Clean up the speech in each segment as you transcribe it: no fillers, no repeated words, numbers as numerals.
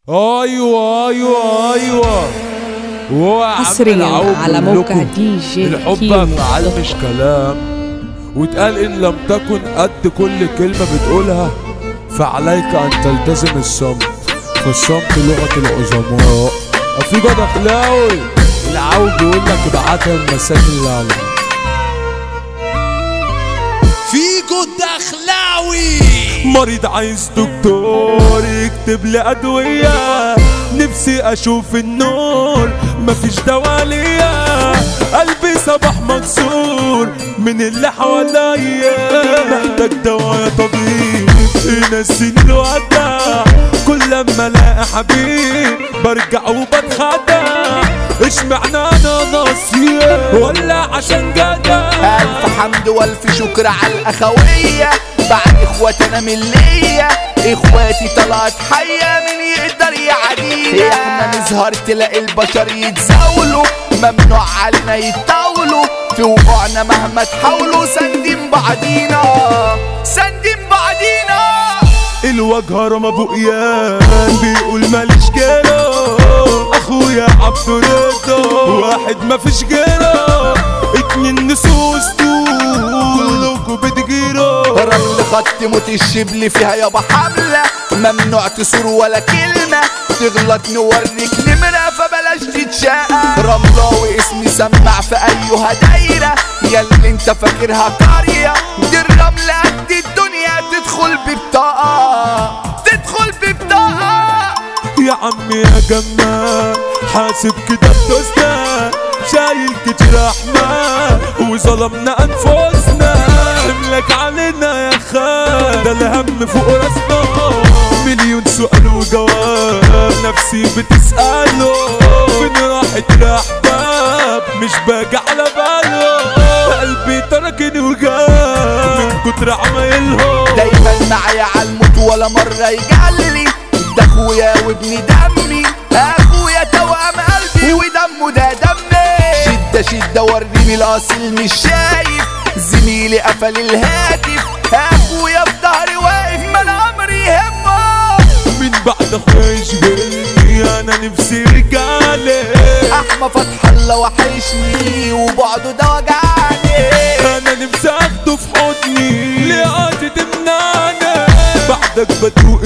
ايوه ايوه ايوه حصريا على موقع دي جي الحب افعال مش كلام، واتقال ان لم تكن قد كل كلمه بتقولها فعليك ان تلتزم الصمت، فالصمت لغه العظماء. في جد اخلاوي العو بيقول لك ابعتها المساكن اللي عليها. في جد اخلاوي مريض عايز دكتور يكتب لي ادويه، نفسي اشوف النور مفيش دوا ليا، قلبي صباح مكسور من اللي حواليا، محتاج دوا يا طبيب ينسيني الودع، كل لما الاقي حبيب برجع وبتخدع، اشمعنى انا نصيب ولا عشان جدع؟ الف حمد والف شكر على الاخويه، بعد اخواتي انا مليه، اخواتي طلعت حيه من يقدر يعدينا، احنا نظهر تلاقي البشر يتزاولوا، ممنوع علينا يتطاولوا، في وقوعنا مهما تحاولوا ساندين بعضينا ساندين بعضينا. الوجه رمى بقيان بيقول ماليش غيره، اخويا عبد رضا واحد مفيش غيره، اتنين نصوص كلكوا بتجيروا، رمل خط موت الشبل فيها يابا حملة، ممنوع تسور ولا كلمة، تغلط نوريك نمرة فبلاش تتشاقى، رملاوي اسمي سمع في ايها دايرة، ياللي انت فاكرها قرية، دي الرملة قد الدنيا تدخل ببطاقة تدخل ببطاقة. يا عمي يا جمال حاسب كده بدوسنا، شايل كتير رحمة وظلمنا انفسنا، حملك علينا يا خال ده الهم فوق راسنا، مليون سؤال وجواب نفسي بتسأله، فين راحت الاحباب مش باجي على باله، قلبي تركني وجاب من كتر عمايلهم، دايما معايا عالموت ولا مرة يجلي، ده اخويا وابن دمي، اخويا توأم قلبي ودمه ده دمي، شدة شدة وريني الاصل مش شايف، زميلي قفل الهاتف، اخويا في ظهري واقف ما الامر يهمه، من بعد اخويا يشغلني انا نفسي رجالي، احمى فتح الله وحشني وبعده ده وجعني، انا نفسي اخده في حضني لقاعدة تمنعني، بعدك بدوق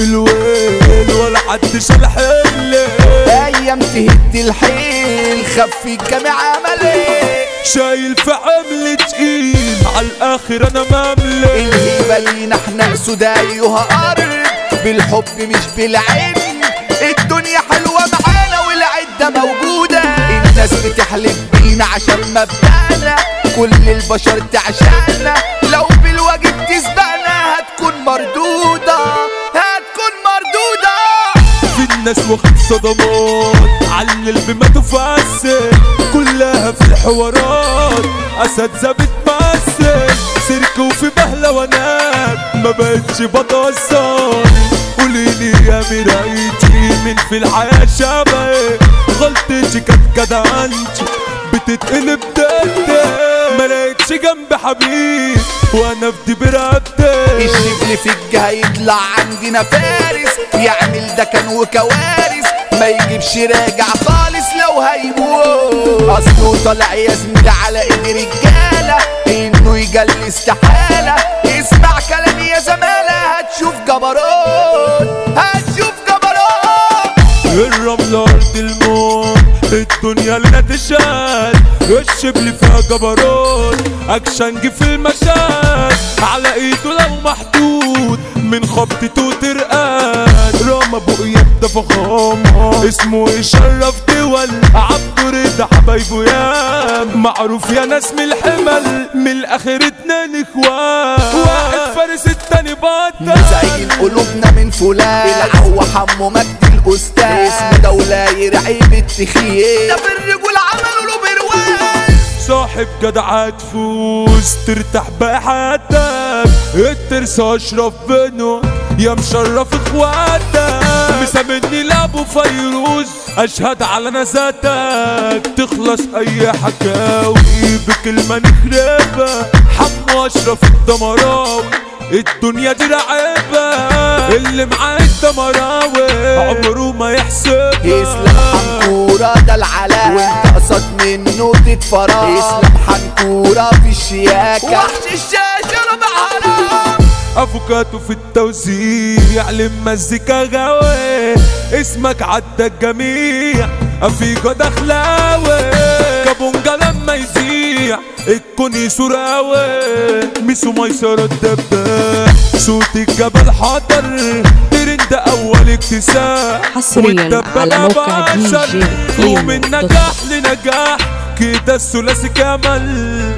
الويل ولا حد شال حملي، ايام تهد الحيل خف الجميع عملي، شايل في عمل تقيل عالاخر انا مملي، الهيبة لينا احنا اسود ايها ارض، بالحب مش بالعين، الدنيا حلوة معانا والعدة موجودة، الناس بتحلف بينا عشان مبدأنا، كل البشر تعشقنا، لو بالواجب تسبقنا هتكون مردودة هتكون مردودة. في الناس واخد صدمات عالقلب ما تفسر، كلها في الحوارات اساتذة بتمثل، سيرك وفي بهلوانات ما بقتش بتوصل، قوليلي يا مرايتي مين في الحياة شبهي، غلطتي كانت جدعنتي بتتقلب ضدي، ما لقيتش جنب حبيب وانا في برقبتي، الشبل في الجهة يطلع عندنا فارس، يعمل ده كان وكوارث، ما يجيبش راجع خالص لو هيموت، اصله طالع يا زميلي على ايد رجالة، انه يجلي استحالة، اسمع كلامي يا زمالة هتشوف جبروت هتشوف جبروت. الرملة أرض الموت الدنيا لنا تشهد، الشبل فيها جبروت اكشنج في المشهد، على ايده لو محدود من خبطته ترقاد، رامى بقية ده فخامة اسمه يشرف دول، عبد رضا حبايبه يام معروف يا ناس من الحمل، من الاخر اتنين اخوات، واحد فارس التاني بطل، زي قلوبنا من فلان، العو حمو مجد الاستاذ، اسمه دولة يرعي بالتخيل، ده في الرجول عملوا له برواز، صاحب جدع تفوز ترتاح بقى حياتك، الترس اشرف بينه يا مشرف اخواتك، مسامني لابو فيروز اشهد على نزاتك، تخلص اي حكاوي بكلمة نخربها، حمو اشرف الدمراوي الدنيا دي لعبة اللي معاك ده مراوي عمره ما يحسب. اسلام حنكورة ده العلاء وانت قصد منه تتفرج. اسلام حنكورة في الشياكة وحش الشاشة ربع هلا. افوكاتو في التوزيع للمزيكا غاوي اسمك عدى الجميع افيجو دخلاوي كابونجا لما يزيع الكوني سراوي ميسو ميسرة الدباح صوت الجبل حضر ترند اول اكتساح حصريا على موقع DJ ومن نجاح لنجاح كده الثلاثي كمل.